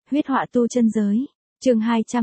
Huyết họa tu chân giới. Chương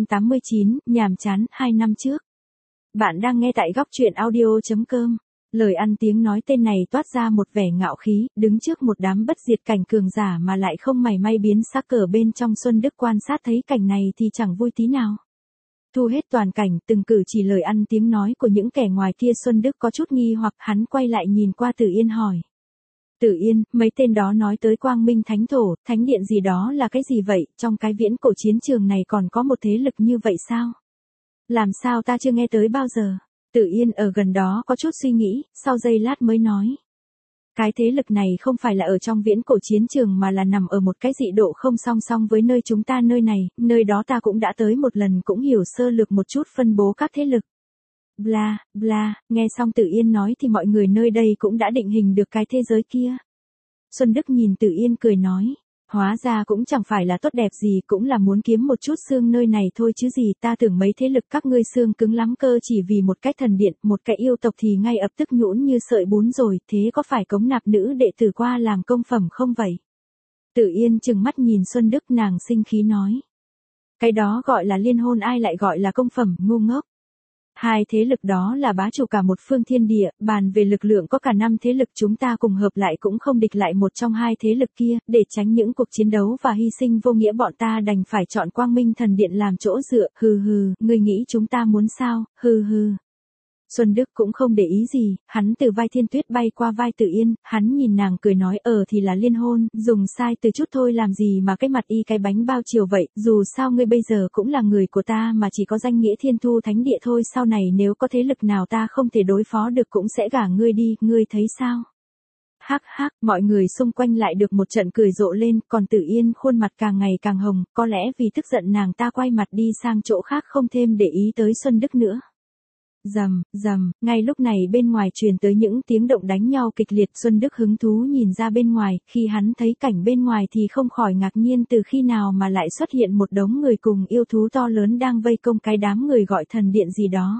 289, nhàm chán, 2 năm trước. Bạn đang nghe tại góc truyện audio.com. Lời ăn tiếng nói tên này toát ra một vẻ ngạo khí, đứng trước một đám bất diệt cảnh cường giả mà lại không mảy may biến sắc. Cờ bên trong Xuân Đức quan sát thấy cảnh này thì chẳng vui tí nào. Thu hết toàn cảnh, từng cử chỉ lời ăn tiếng nói của những kẻ ngoài kia, Xuân Đức có chút nghi hoặc. Hắn quay lại nhìn qua Tử Yên hỏi. Tử Yên, mấy tên đó nói tới Quang Minh Thánh Thổ, Thánh Điện gì đó là cái gì vậy? Trong cái viễn cổ chiến trường này còn có một thế lực như vậy sao? Làm sao ta chưa nghe tới bao giờ? Tử Yên ở gần đó có chút suy nghĩ, sau giây lát mới nói. Cái thế lực này không phải là ở trong viễn cổ chiến trường mà là nằm ở một cái dị độ không song song với nơi chúng ta nơi này, nơi đó ta cũng đã tới một lần, cũng hiểu sơ lược một chút phân bố các thế lực. Bla, bla, nghe xong Tử Yên nói thì mọi người nơi đây cũng đã định hình được cái thế giới kia. Xuân Đức nhìn Tử Yên cười nói, hóa ra cũng chẳng phải là tốt đẹp gì, cũng là muốn kiếm một chút xương nơi này thôi chứ gì. Ta tưởng mấy thế lực các ngươi xương cứng lắm cơ, chỉ vì một cái thần điện, một cái yêu tộc thì ngay ập tức nhũn như sợi bún rồi, thế có phải cống nạp nữ đệ tử qua làm công phẩm không vậy? Tử Yên trừng mắt nhìn Xuân Đức, nàng sinh khí nói. Cái đó gọi là liên hôn, ai lại gọi là công phẩm, ngu ngốc. Hai thế lực đó là bá chủ cả một phương thiên địa, bàn về lực lượng có cả 5 thế lực, chúng ta cùng hợp lại cũng không địch lại một trong hai thế lực kia. Để tránh những cuộc chiến đấu và hy sinh vô nghĩa, bọn ta đành phải chọn Quang Minh Thần Điện làm chỗ dựa. Hừ hừ, ngươi nghĩ chúng ta muốn sao? Hừ hừ. Xuân Đức cũng không để ý gì, hắn từ vai Thiên Tuyết bay qua vai Tử Yên, hắn nhìn nàng cười nói, thì là liên hôn, dùng sai từ chút thôi làm gì mà cái mặt y cái bánh bao chiều vậy, dù sao ngươi bây giờ cũng là người của ta mà chỉ có danh nghĩa Thiên Thu Thánh Địa thôi, sau này nếu có thế lực nào ta không thể đối phó được cũng sẽ gả ngươi đi, ngươi thấy sao? Hắc hắc, mọi người xung quanh lại được một trận cười rộ lên, còn Tử Yên khuôn mặt càng ngày càng hồng, có lẽ vì tức giận nàng ta quay mặt đi sang chỗ khác không thêm để ý tới Xuân Đức nữa. Rầm, rầm, ngay lúc này bên ngoài truyền tới những tiếng động đánh nhau kịch liệt. Xuân Đức hứng thú nhìn ra bên ngoài, khi hắn thấy cảnh bên ngoài thì không khỏi ngạc nhiên, từ khi nào mà lại xuất hiện một đống người cùng yêu thú to lớn đang vây công cái đám người gọi thần điện gì đó.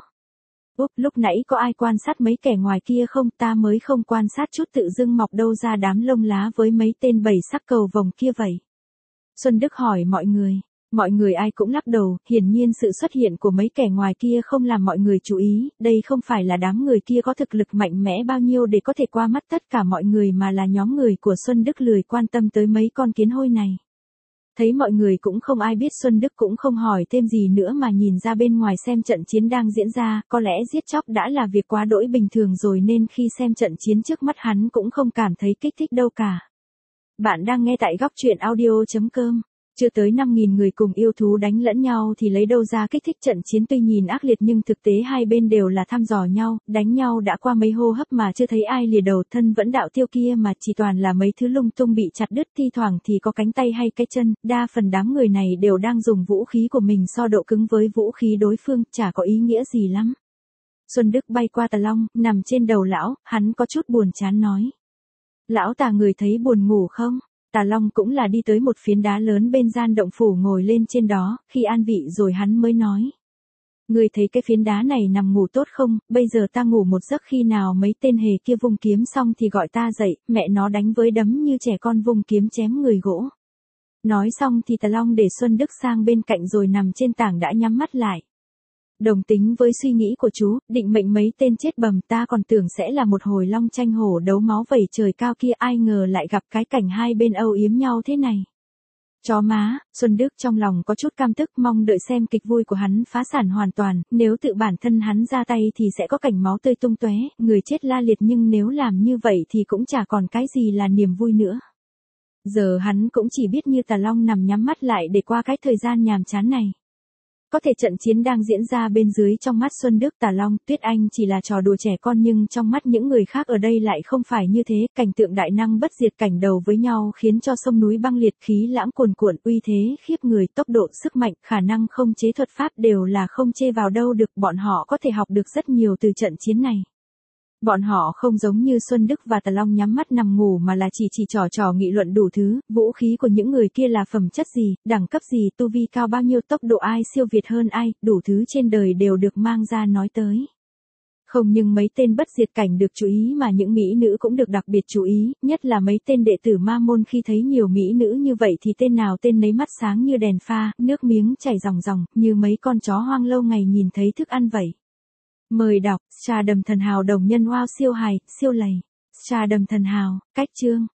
Lúc nãy có ai quan sát mấy kẻ ngoài kia không? Ta mới không quan sát chút, tự dưng mọc đâu ra đám lông lá với mấy tên bảy sắc cầu vồng kia vậy? Xuân Đức hỏi mọi người. Mọi người ai cũng lắc đầu, hiển nhiên sự xuất hiện của mấy kẻ ngoài kia không làm mọi người chú ý, đây không phải là đám người kia có thực lực mạnh mẽ bao nhiêu để có thể qua mắt tất cả mọi người, mà là nhóm người của Xuân Đức lười quan tâm tới mấy con kiến hôi này. Thấy mọi người cũng không ai biết, Xuân Đức cũng không hỏi thêm gì nữa mà nhìn ra bên ngoài xem trận chiến đang diễn ra, có lẽ giết chóc đã là việc quá đỗi bình thường rồi nên khi xem trận chiến trước mắt hắn cũng không cảm thấy kích thích đâu cả. Bạn đang nghe tại góc truyện audio.com. Chưa tới 5.000 người cùng yêu thú đánh lẫn nhau thì lấy đâu ra kích thích. Trận chiến tuy nhìn ác liệt nhưng thực tế hai bên đều là thăm dò nhau, đánh nhau đã qua mấy hô hấp mà chưa thấy ai lìa đầu, thân vẫn đạo tiêu kia mà chỉ toàn là mấy thứ lung tung bị chặt đứt, thi thoảng thì có cánh tay hay cái chân, đa phần đám người này đều đang dùng vũ khí của mình so độ cứng với vũ khí đối phương, chả có ý nghĩa gì lắm. Xuân Đức bay qua Tà Long, nằm trên đầu lão, hắn có chút buồn chán nói. Lão Tà, người thấy buồn ngủ không? Tà Long cũng là đi tới một phiến đá lớn bên gian động phủ ngồi lên trên đó, khi an vị rồi hắn mới nói. Ngươi thấy cái phiến đá này nằm ngủ tốt không? Bây giờ ta ngủ một giấc, khi nào mấy tên hề kia vung kiếm xong thì gọi ta dậy, mẹ nó đánh với đấm như trẻ con vung kiếm chém người gỗ. Nói xong thì Tà Long để Xuân Đức sang bên cạnh rồi nằm trên tảng đã nhắm mắt lại. Đồng tính với suy nghĩ của chú, định mệnh mấy tên chết bầm, ta còn tưởng sẽ là một hồi long tranh hổ đấu máu vẩy trời cao kia, ai ngờ lại gặp cái cảnh hai bên âu yếm nhau thế này. Chó má, Xuân Đức trong lòng có chút cam tức, mong đợi xem kịch vui của hắn phá sản hoàn toàn, nếu tự bản thân hắn ra tay thì sẽ có cảnh máu tươi tung tóe, người chết la liệt, nhưng nếu làm như vậy thì cũng chả còn cái gì là niềm vui nữa. Giờ hắn cũng chỉ biết như Tà Long nằm nhắm mắt lại để qua cái thời gian nhàm chán này. Có thể trận chiến đang diễn ra bên dưới trong mắt Xuân Đức, Tà Long, Tuyết Anh chỉ là trò đùa trẻ con, nhưng trong mắt những người khác ở đây lại không phải như thế. Cảnh tượng đại năng bất diệt cảnh đầu với nhau khiến cho sông núi băng liệt, khí lãng cuồn cuộn, uy thế khiếp người, tốc độ, sức mạnh, khả năng không chế thuật pháp đều là không chê vào đâu được. Bọn họ có thể học được rất nhiều từ trận chiến này. Bọn họ không giống như Xuân Đức và Tà Long nhắm mắt nằm ngủ mà là chỉ trò nghị luận đủ thứ, vũ khí của những người kia là phẩm chất gì, đẳng cấp gì, tu vi cao bao nhiêu, tốc độ ai siêu việt hơn ai, đủ thứ trên đời đều được mang ra nói tới. Không nhưng mấy tên bất diệt cảnh được chú ý mà những mỹ nữ cũng được đặc biệt chú ý, nhất là mấy tên đệ tử ma môn khi thấy nhiều mỹ nữ như vậy thì tên nào tên nấy mắt sáng như đèn pha, nước miếng chảy ròng ròng, như mấy con chó hoang lâu ngày nhìn thấy thức ăn vậy. Mời đọc, Trà Đầm Thần Hào đồng nhân wow siêu hài, siêu lầy. Trà Đầm Thần Hào, cách chương.